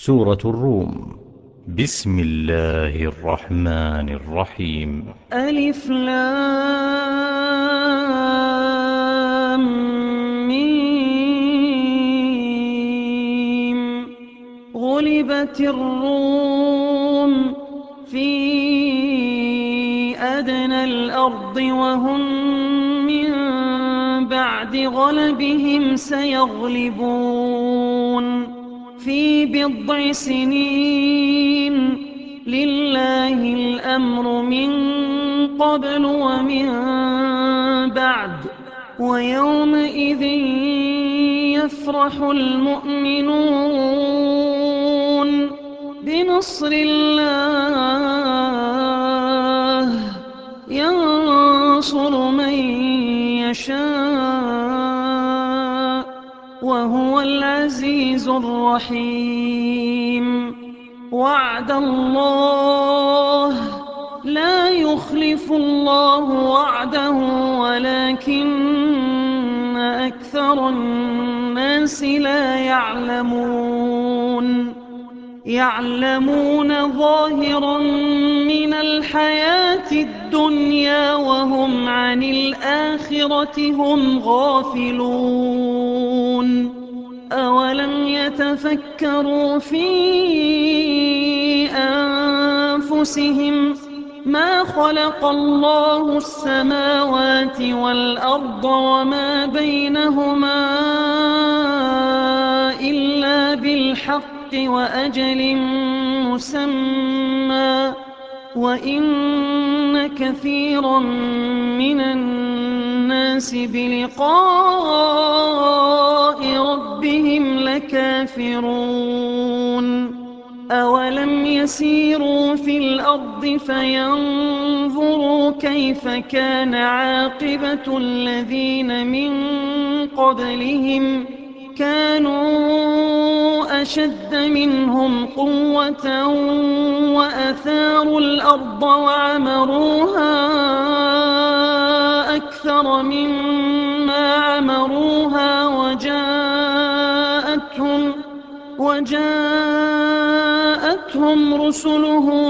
سورة الروم. بسم الله الرحمن الرحيم. ألف لام ميم. غلبت الروم في أدنى الأرض وهم من بعد غلبهم سيغلبون في بضع سنين. لله الأمر من قبل ومن بعد ويومئذ يفرح المؤمنون بنصر الله ينصر من يشاء وهو العزيز الرحيم. وعد الله لا يخلف الله وعده ولكن أكثر الناس لا يعلمون ظاهرا من الحياة الدنيا وهم عن الآخرة هم غافلون. أولم يتفكروا في أنفسهم ما خلق الله السماوات والأرض وما بينهما إلا بالحق وأجل مسمى وإن كثيرا من الناس بلقاء ربهم لكافرون. أولم يسيروا في الأرض فينظروا كيف كان عاقبة الذين من قبلهم كانوا أشد منهم قوة وأثاروا الأرض وعمروها أكثر مما عمروها وجاءتهم رسلهم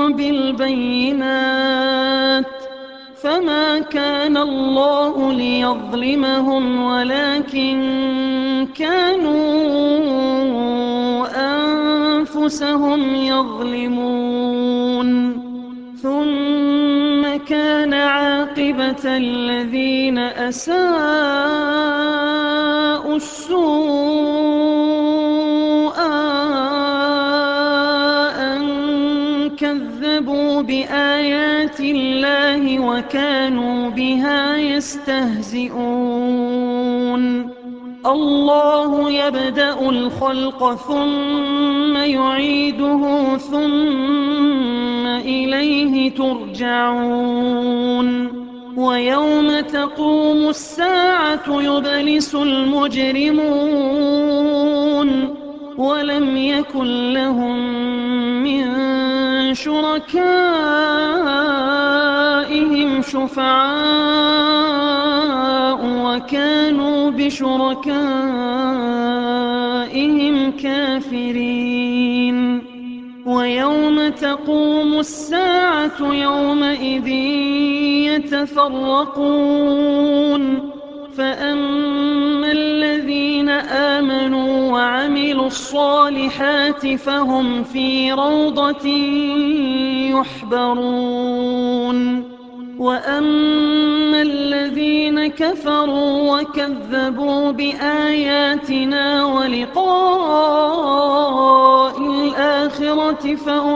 بالبينات فما كان الله ليظلمهم ولكن كانوا أنفسهم يظلمون. ثم كان عاقبة الذين أساءوا السوء أن كذبوا بآيات الله وكانوا بها يستهزئون. الله يبدأ الخلق ثم يعيده ثم إليه ترجعون. ويوم تقوم الساعة يبلس المجرمون ولم يكن لهم من شركائهم شفعاء وكانوا بشركائهم كافرين. ويوم تقوم الساعة يومئذ يتفرقون فأما الذين آمنوا وعملوا الصالحات فهم في روضة يحبرون. وأما الذين كفروا وكذبوا بآياتنا ولقاء الآخرة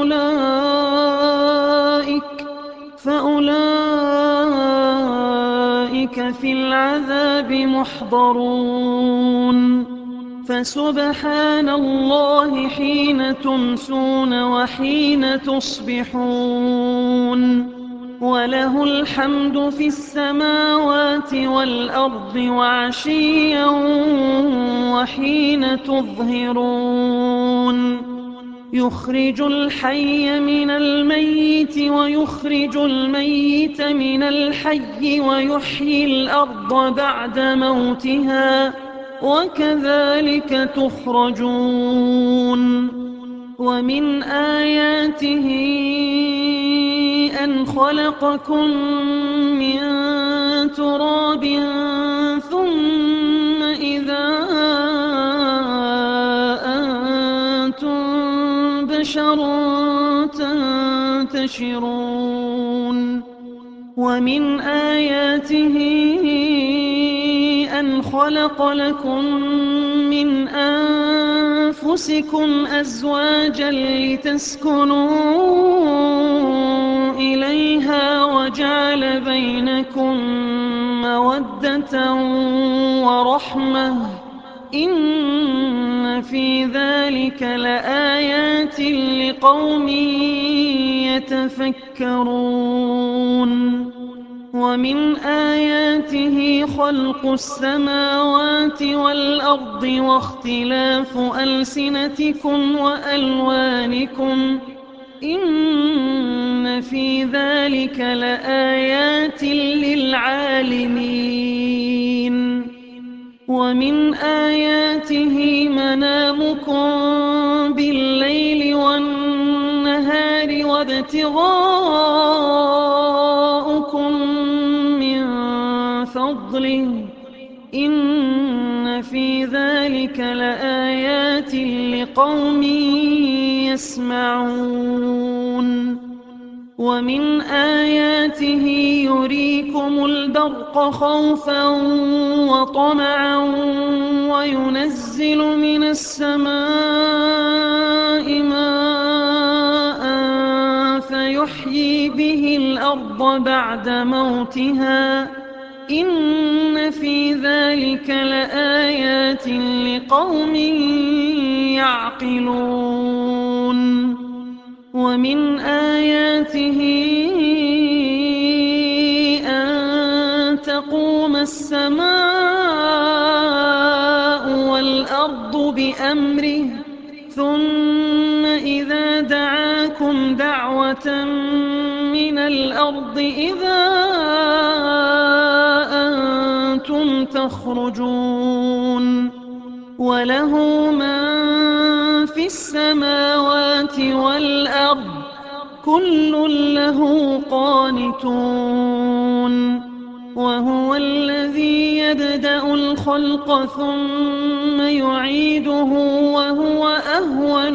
فأولئك في العذاب محضرون. فسبحان الله حين تمسون وحين تصبحون وله الحمد في السماوات والأرض وعشيا وحين تظهرون. يخرج الحي من الميت ويخرج الميت من الحي ويحيي الأرض بعد موتها وكذلك تخرجون. ومن آياته أن خلقكم من تراب ثم إذا أنتم بشر تنتشرون ومن آياته أن خلق لكم من أنفسكم أزواجا لتسكنوا إليها وجعل بينكم مودة ورحمة إن في ذلك لآيات لقوم يتفكرون ومن آياته خلق السماوات والأرض واختلاف ألسنتكم وألوانكم إن في ذلك لآيات للعالمين ومن آياته منامكم بالليل والنهار وابتغاؤكم من فضله إن في ذلك لآيات لقوم يسمعون ومن آياته يريكم البرق خوفا وطمعا وينزل من السماء ماء فيحيي به الأرض بعد موتها إن في ذلك لآيات لقوم يعقلون ومن آياته أن تقوم السماء والأرض بأمره ثم إذا دعاكم دعوة من الأرض إذا أنتم تخرجون وله من في السماوات والأرض كل له قانتون وهو الذي يبدأ الخلق ثم يعيده وهو أهون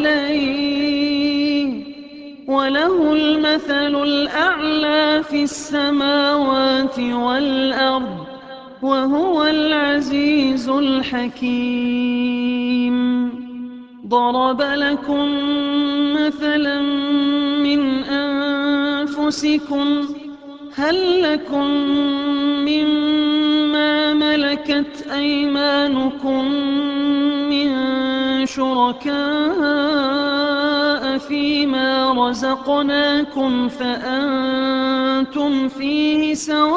عليه وله المثل الأعلى في السماوات والأرض وهو العزيز الحكيم ضرب لكم مثلا من أنفسكم هل لكم مما ملكت أيمانكم من شركاء فيما رزقناكم فأنتم فيه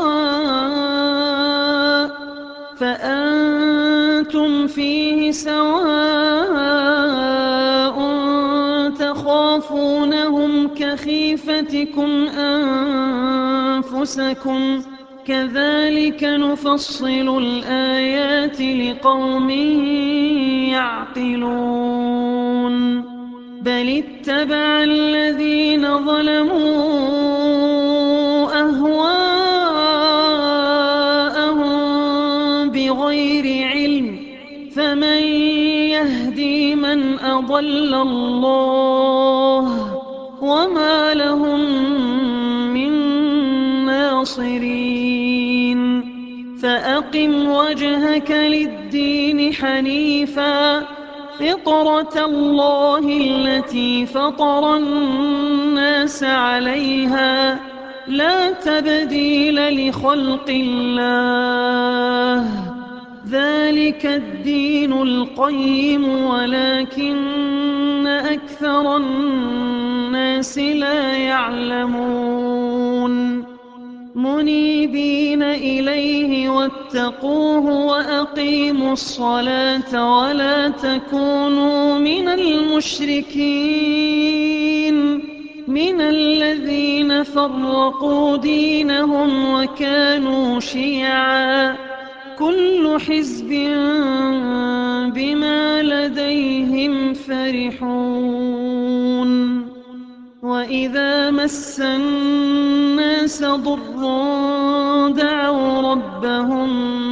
سواء تخافونهم كخيفتكم أنفسكم كذلك نفصل الآيات لقوم يعقلون بل اتبع الذين ظلموا أهواءهم بغير علم فمن يهدي من أضل الله وما لهم من ناصرين فأقم وجهك للدين حنيفا فطرة الله التي فطر الناس عليها لا تبديل لخلق الله ذلك الدين القيم ولكن أكثر الناس لا يعلمون منيبين إليه واتقوه وأقيموا الصلاة ولا تكونوا من المشركين من الذين فرقوا دينهم وكانوا شيعا كل حزب بما لديهم فرحون وإذا مس الناس ضر دعوا ربهم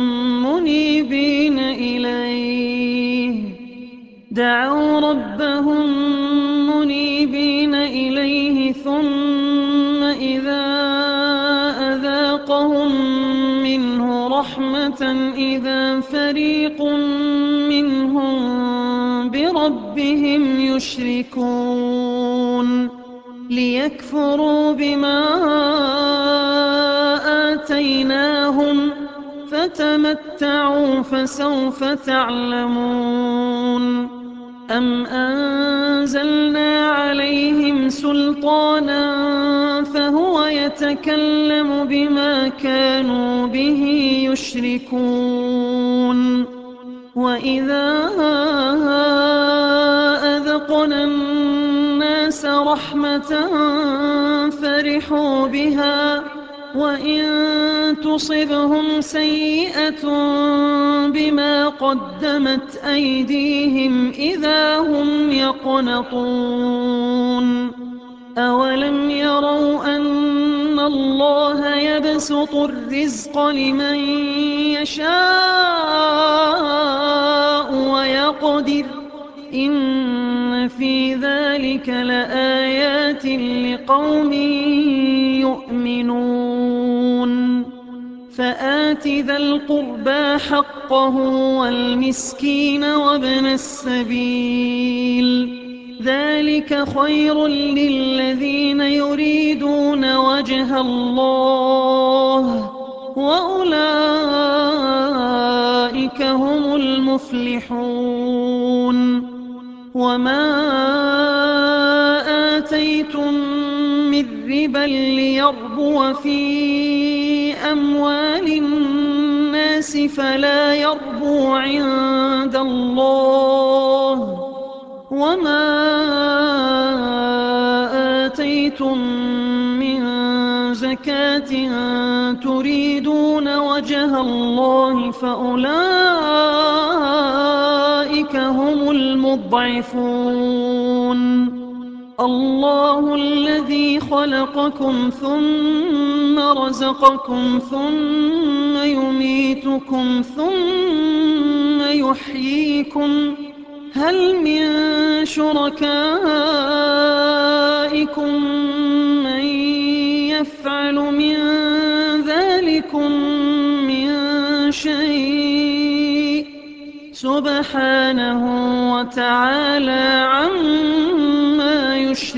منيبين إليه ثم إذا أذاقهم منه رحمة إذا فريق منهم بربهم يشركون ليكفروا بما آتيناهم فتمتعوا فسوف تعلمون أم أنزلنا عليهم سلطانا فهو يتكلم بما كانوا به يشركون وإذا أذقنا الناس رحمة فرحوا بها وإن تصبهم سيئة بما قدمت أيديهم إذا هم يقنطون أولم يروا أن الله يبسط الرزق لمن يشاء ويقدر إن في ذلك لآيات لقوم يؤمنون فآت ذا القربى حقه والمسكين وابن السبيل ذلك خير للذين يريدون وجه الله وأولئك هم المفلحون وما آتيتم من ربا ليربو في أموال الناس فلا يربو عند الله وما آتيتم من زكاة تريدون وجه الله فأولئك هم المضعفون الله الذي خلقكم ثم رزقكم ثم يميتكم ثم يحييكم هل من شركائكم من يفعل من ذلكم من شيء سبحانه وتعالى عما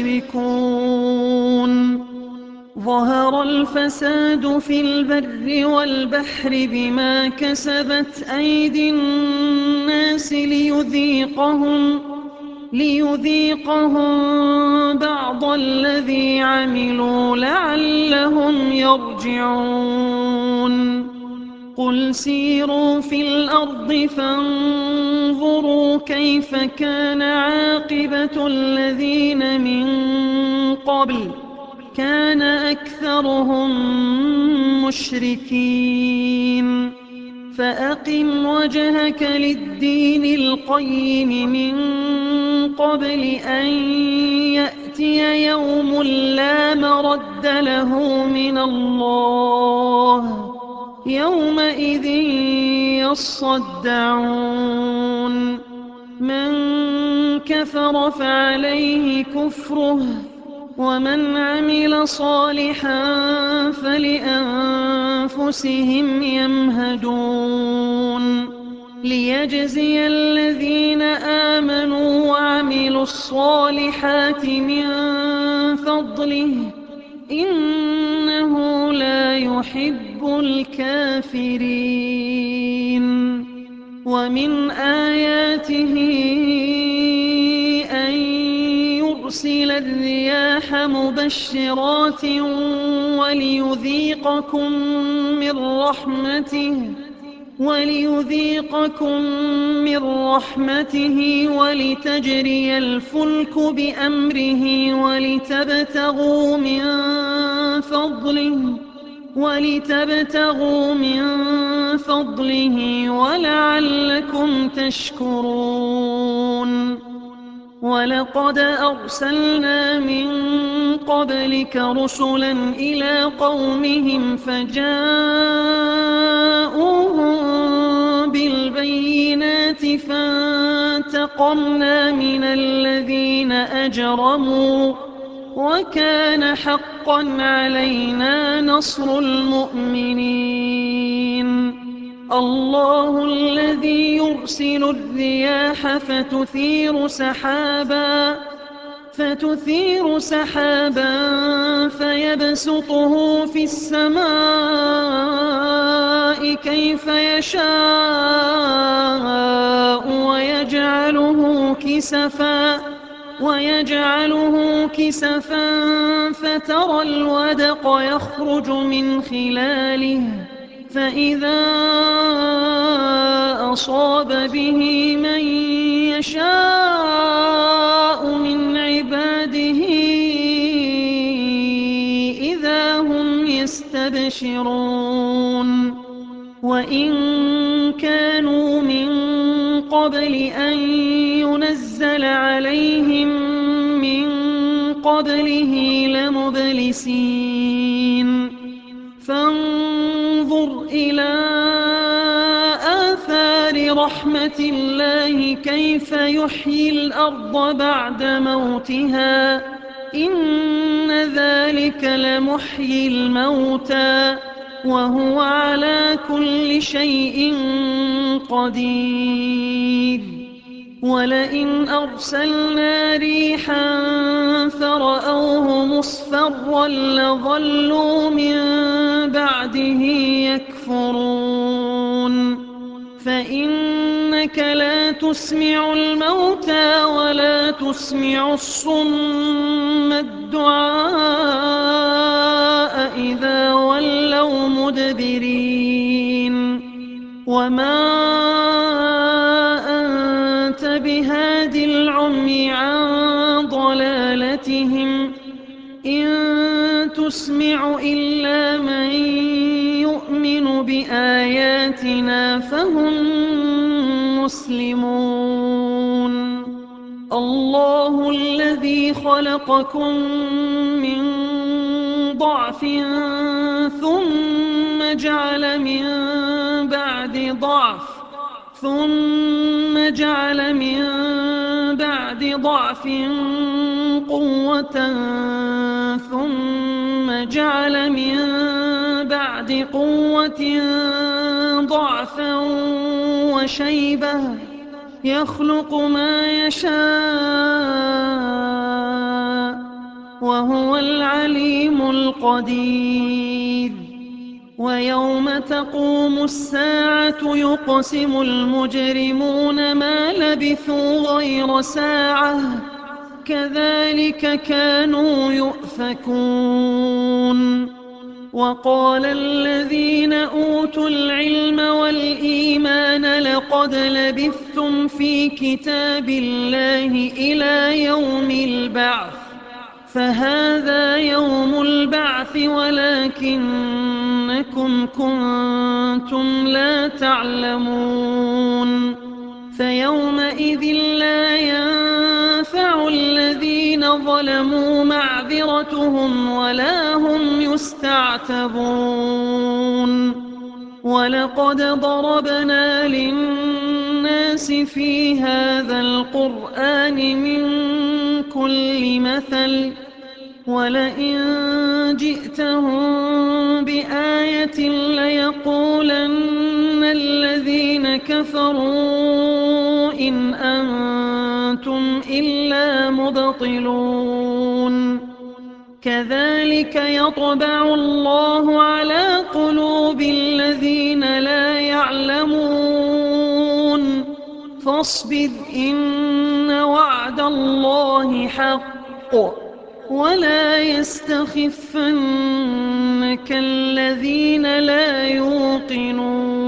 يشركون ظهر الفساد في البر والبحر بما كسبت أيدي الناس ليذيقهم بعض الذي عملوا لعلهم يرجعون قل سيروا في الأرض فانظروا كيف كان عاقبة الذين من قبل كان أكثرهم مشركين فأقم وجهك للدين القيم من قبل أن يأتي يوم لا مرد له من الله يومئذ يصدعون من كفر فعليه كفره ومن عمل صالحا فلأنفسهم يمهدون ليجزي الذين آمنوا وعملوا الصالحات من فضله إنه لا يحب الكافرين ومن آياته أن يرسل الرياح مبشرات وليذيقكم من رحمته ولتجري الفلك بأمره ولتبتغوا من فضله ولتبتغوا من فضله ولعلكم تشكرون ولقد أرسلنا من قبلك رسلا إلى قومهم فجاءوهم بالبينات فانتقمنا من الذين أجرموا وكان حقا علينا نصر المؤمنين الله الذي يرسل الرياح فتثير سحابا فيبسطه في السماء كيف يشاء ويجعله كسفا فترى الودق يخرج من خلاله فإذا أصاب به من يشاء من عباده إذا هم يستبشرون وإن كانوا من قبل أن ينزل عليهم من قبله لمبلسين فانظر إلى آثار رحمة الله كيف يحيي الأرض بعد موتها إن ذلك لمحيي الموتى وهو على كل شيء قدير ولئن أرسلنا ريحا فرأوه مصفرا لظلوا من بعده يكفرون فإنك لا تسمع الموتى ولا تسمع الصم الدعاء إذا ولوا مدبرين وما أنت بهاد العمي عن ضلالتهم إن تسمع إلا من يؤمن بآياتنا فهم مسلمون الله الذي خلقكم من ضعف ثم جعل من بعد ضعف قوة ثم جعل من بعد قوة ضعفا وشيبة يخلق ما يشاء وهو العليم القدير ويوم تقوم الساعة يقسم المجرمون ما لبثوا غير ساعة كذلك كانوا يؤفكون وقال الذين أوتوا العلم والإيمان لقد لبثتم في كتاب الله إلى يوم البعث فهذا يوم البعث ولكنكم كنتم لا تعلمون فيومئذ لا ينفع الذين ظلموا معذرتهم ولا هم يستعتبون ولقد ضربنا للناس في هذا القرآن من كل مثل ولئن جئتهم بآية ليقولن الذين كفروا إن أنتم إلا مبطلون كذلك يطبع الله على قلوب الذين لا يعلمون فاصبر إن وعد الله حق ولا يستخفنك الذين لا يوقنون